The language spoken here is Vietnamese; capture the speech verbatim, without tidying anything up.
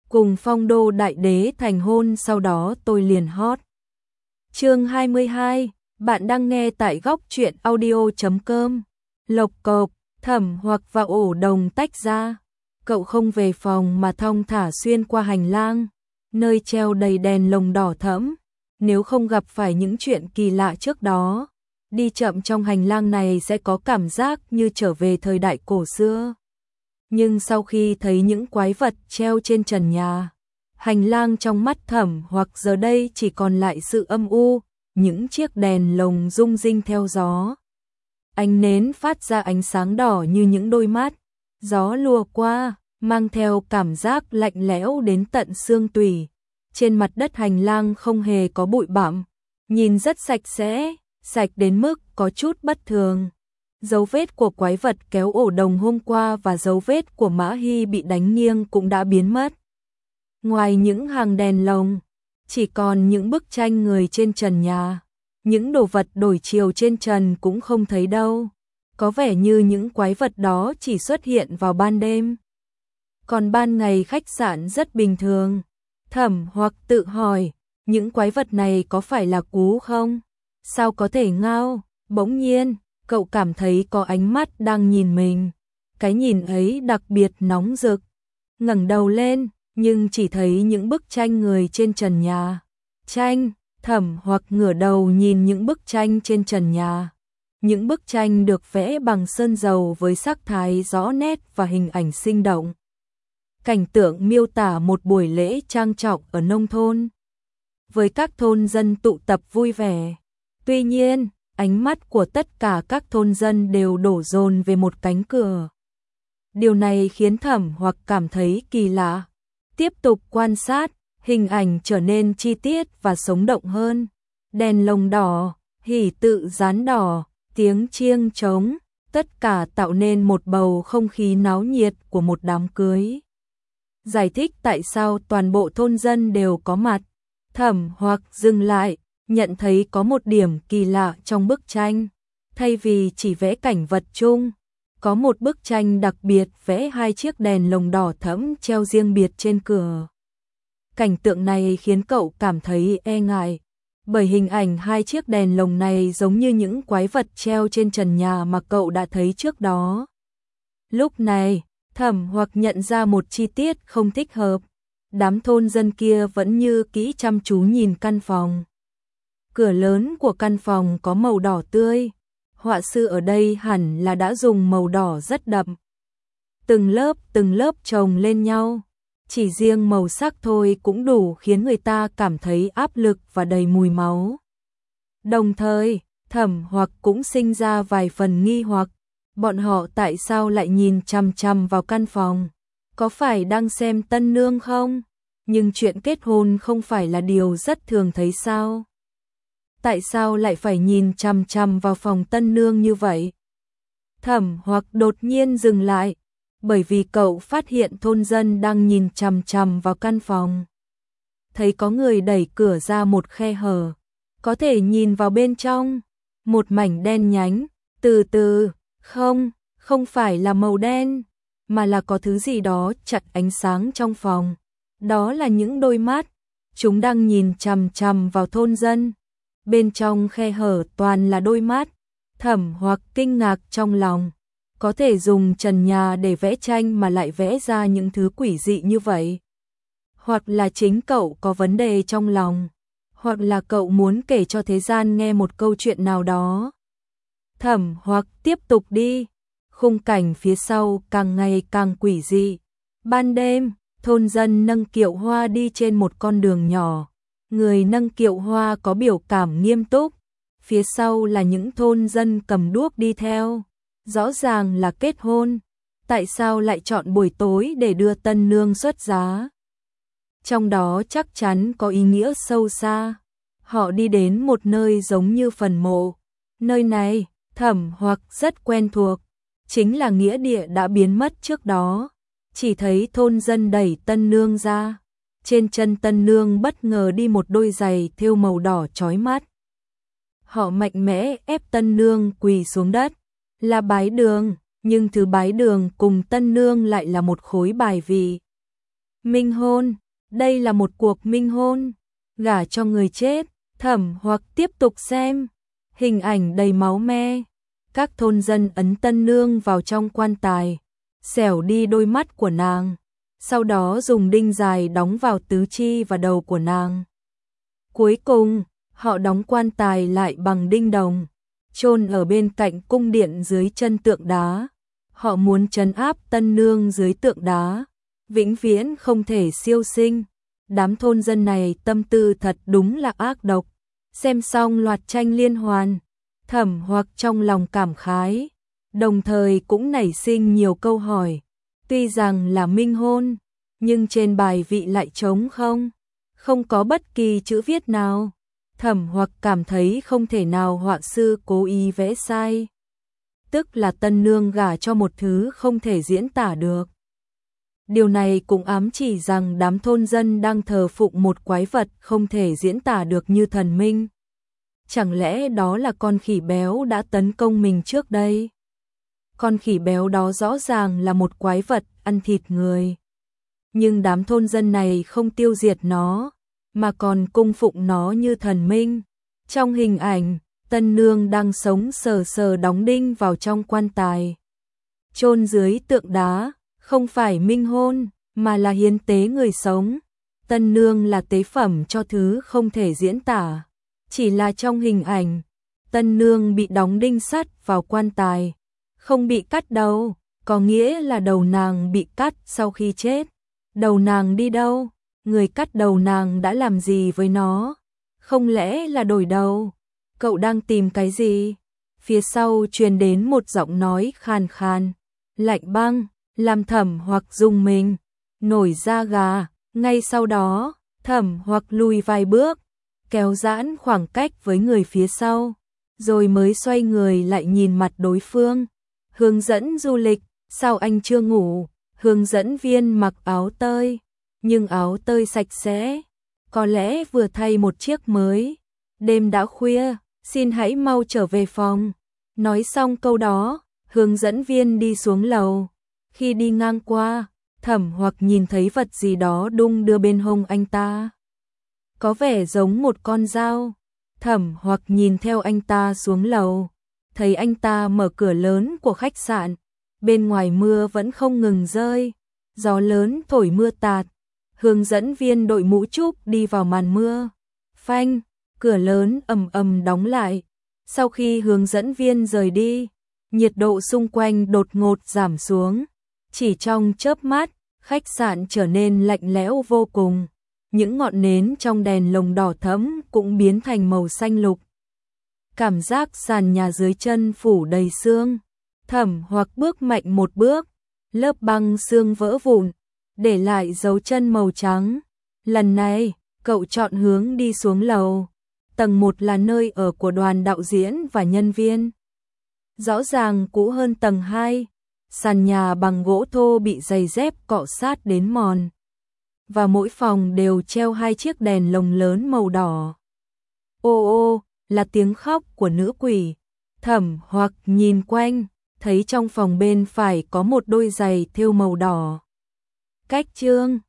cùng Phong Đô đại đế thành hôn, sau đó tôi liền hot. Chương hai mươi hai, bạn đang nghe tại góc truyện audio chấm com. Lộc cộc, Thẩm Hoặc và Ổ Đồng tách ra. Cậu không về phòng mà thong thả xuyên qua hành lang, nơi treo đầy đèn lồng đỏ thẫm. Nếu không gặp phải những chuyện kỳ lạ trước đó, đi chậm trong hành lang này sẽ có cảm giác như trở về thời đại cổ xưa. Nhưng sau khi thấy những quái vật treo trên trần nhà, hành lang trong mắt Thẩm Hoặc giờ đây chỉ còn lại sự âm u, những chiếc đèn lồng rung rinh theo gió. Ánh nến phát ra ánh sáng đỏ như những đôi mắt, gió lùa qua, mang theo cảm giác lạnh lẽo đến tận xương tủy. Trên mặt đất hành lang không hề có bụi bặm, nhìn rất sạch sẽ, sạch đến mức có chút bất thường. Dấu vết của quái vật kéo Ổ Đồng hôm qua và dấu vết của Mã Hy bị đánh nghiêng cũng đã biến mất. Ngoài những hàng đèn lồng, chỉ còn những bức tranh người trên trần nhà. Những đồ vật đổi chiều trên trần cũng không thấy đâu. Có vẻ như những quái vật đó chỉ xuất hiện vào ban đêm. Còn ban ngày khách sạn rất bình thường. Thẩm Hoặc tự hỏi, những quái vật này có phải là cú không? Sao có thể ngao? Bỗng nhiên, cậu cảm thấy có ánh mắt đang nhìn mình. Cái nhìn ấy đặc biệt nóng rực. Ngẩng đầu lên, nhưng chỉ thấy những bức tranh người trên trần nhà. Tranh, Thẩm Hoặc ngửa đầu nhìn những bức tranh trên trần nhà. Những bức tranh được vẽ bằng sơn dầu với sắc thái rõ nét và hình ảnh sinh động. Cảnh tượng miêu tả một buổi lễ trang trọng ở nông thôn, với các thôn dân tụ tập vui vẻ. Tuy nhiên, ánh mắt của tất cả các thôn dân đều đổ dồn về một cánh cửa. Điều này khiến Thẩm Hoặc cảm thấy kỳ lạ. Tiếp tục quan sát, hình ảnh trở nên chi tiết và sống động hơn. Đèn lồng đỏ, hỉ tự dán đỏ, tiếng chiêng trống, tất cả tạo nên một bầu không khí náo nhiệt của một đám cưới. Giải thích tại sao toàn bộ thôn dân đều có mặt. Thẩm Hoặc dừng lại, nhận thấy có một điểm kỳ lạ trong bức tranh. Thay vì chỉ vẽ cảnh vật chung, có một bức tranh đặc biệt vẽ hai chiếc đèn lồng đỏ thẫm treo riêng biệt trên cửa. Cảnh tượng này khiến cậu cảm thấy e ngại, bởi hình ảnh hai chiếc đèn lồng này giống như những quái vật treo trên trần nhà mà cậu đã thấy trước đó. Lúc này, Thẩm Hoặc nhận ra một chi tiết không thích hợp. Đám thôn dân kia vẫn như kỹ chăm chú nhìn căn phòng. Cửa lớn của căn phòng có màu đỏ tươi. Họa sư ở đây hẳn là đã dùng màu đỏ rất đậm. Từng lớp từng lớp chồng lên nhau. Chỉ riêng màu sắc thôi cũng đủ khiến người ta cảm thấy áp lực và đầy mùi máu. Đồng thời, Thẩm Hoặc cũng sinh ra vài phần nghi hoặc. Bọn họ tại sao lại nhìn chằm chằm vào căn phòng? Có phải đang xem tân nương không? Nhưng chuyện kết hôn không phải là điều rất thường thấy sao? Tại sao lại phải nhìn chằm chằm vào phòng tân nương như vậy? Thẩm Hoặc đột nhiên dừng lại, bởi vì cậu phát hiện thôn dân đang nhìn chằm chằm vào căn phòng. Thấy có người đẩy cửa ra một khe hở, có thể nhìn vào bên trong, một mảnh đen nhánh, từ từ, không, không phải là màu đen, mà là có thứ gì đó chặn ánh sáng trong phòng. Đó là những đôi mắt, chúng đang nhìn chằm chằm vào thôn dân. Bên trong khe hở toàn là đôi mắt. Thẩm Hoặc kinh ngạc trong lòng, có thể dùng trần nhà để vẽ tranh mà lại vẽ ra những thứ quỷ dị như vậy. Hoặc là chính cậu có vấn đề trong lòng, hoặc là cậu muốn kể cho thế gian nghe một câu chuyện nào đó. Thẩm Hoặc tiếp tục đi, khung cảnh phía sau càng ngày càng quỷ dị. Ban đêm, thôn dân nâng kiệu hoa đi trên một con đường nhỏ. Người nâng kiệu hoa có biểu cảm nghiêm túc, phía sau là những thôn dân cầm đuốc đi theo. Rõ ràng là kết hôn, tại sao lại chọn buổi tối để đưa tân nương xuất giá? Trong đó chắc chắn có ý nghĩa sâu xa. Họ đi đến một nơi giống như phần mộ. Nơi này, Thẩm Hoặc rất quen thuộc, chính là nghĩa địa đã biến mất trước đó. Chỉ thấy thôn dân đẩy tân nương ra. Trên chân tân nương bất ngờ đi một đôi giày thêu màu đỏ chói mắt. Họ mạnh mẽ ép tân nương quỳ xuống đất, là bái đường, nhưng thứ bái đường cùng tân nương lại là một khối bài vị. Minh hôn, đây là một cuộc minh hôn, gả cho người chết. Thẩm Hoặc tiếp tục xem, hình ảnh đầy máu me. Các thôn dân ấn tân nương vào trong quan tài, xẻo đi đôi mắt của nàng, sau đó dùng đinh dài đóng vào tứ chi và đầu của nàng. Cuối cùng, họ đóng quan tài lại bằng đinh đồng, chôn ở bên cạnh cung điện dưới chân tượng đá. Họ muốn trấn áp tân nương dưới tượng đá, vĩnh viễn không thể siêu sinh. Đám thôn dân này tâm tư thật đúng là ác độc. Xem xong loạt tranh liên hoàn, Thẩm Hoặc trong lòng cảm khái, đồng thời cũng nảy sinh nhiều câu hỏi. Tuy rằng là minh hôn, nhưng trên bài vị lại trống không, không có bất kỳ chữ viết nào. Thẩm Hoặc cảm thấy không thể nào họa sư cố ý vẽ sai, tức là tân nương gả cho một thứ không thể diễn tả được. Điều này cũng ám chỉ rằng đám thôn dân đang thờ phụng một quái vật không thể diễn tả được như thần minh. Chẳng lẽ đó là con khỉ béo đã tấn công mình trước đây? Con khỉ béo đó rõ ràng là một quái vật ăn thịt người. Nhưng đám thôn dân này không tiêu diệt nó, mà còn cung phụng nó như thần minh. Trong hình ảnh, tân nương đang sống sờ sờ đóng đinh vào trong quan tài, chôn dưới tượng đá, không phải minh hôn, mà là hiến tế người sống. Tân nương là tế phẩm cho thứ không thể diễn tả. Chỉ là trong hình ảnh, tân nương bị đóng đinh sắt vào quan tài, không bị cắt đầu, có nghĩa là đầu nàng bị cắt sau khi chết. Đầu nàng đi đâu? Người cắt đầu nàng đã làm gì với nó? Không lẽ là đổi đầu? Cậu đang tìm cái gì? Phía sau truyền đến một giọng nói khàn khàn, lạnh băng, làm Thẩm Hoặc rùng mình, nổi da gà. Ngay sau đó, Thẩm Hoặc lùi vài bước, kéo giãn khoảng cách với người phía sau, rồi mới xoay người lại nhìn mặt đối phương. Hướng dẫn du lịch, sao anh chưa ngủ? Hướng dẫn viên mặc áo tơi, nhưng áo tơi sạch sẽ, có lẽ vừa thay một chiếc mới. Đêm đã khuya, xin hãy mau trở về phòng. Nói xong câu đó, hướng dẫn viên đi xuống lầu. Khi đi ngang qua, Thẩm Hoặc nhìn thấy vật gì đó đung đưa bên hông anh ta, có vẻ giống một con dao. Thẩm Hoặc nhìn theo anh ta xuống lầu, thấy anh ta mở cửa lớn của khách sạn. Bên ngoài mưa vẫn không ngừng rơi, gió lớn thổi mưa tạt. Hướng dẫn viên đội mũ trúc đi vào màn mưa. Phanh, cửa lớn ầm ầm đóng lại. Sau khi hướng dẫn viên rời đi, nhiệt độ xung quanh đột ngột giảm xuống. Chỉ trong chớp mắt, khách sạn trở nên lạnh lẽo vô cùng. Những ngọn nến trong đèn lồng đỏ thẫm cũng biến thành màu xanh lục. Cảm giác sàn nhà dưới chân phủ đầy sương. Thẩm Hoặc bước mạnh một bước, lớp băng sương vỡ vụn, để lại dấu chân màu trắng. Lần này, cậu chọn hướng đi xuống lầu. Tầng một là nơi ở của đoàn đạo diễn và nhân viên. Rõ ràng cũ hơn tầng hai, sàn nhà bằng gỗ thô bị giày dép cọ sát đến mòn. Và mỗi phòng đều treo hai chiếc đèn lồng lớn màu đỏ. Ô ô, là tiếng khóc của nữ quỷ. Thẩm Hoặc nhìn quanh, thấy trong phòng bên phải có một đôi giày thêu màu đỏ. Cách chương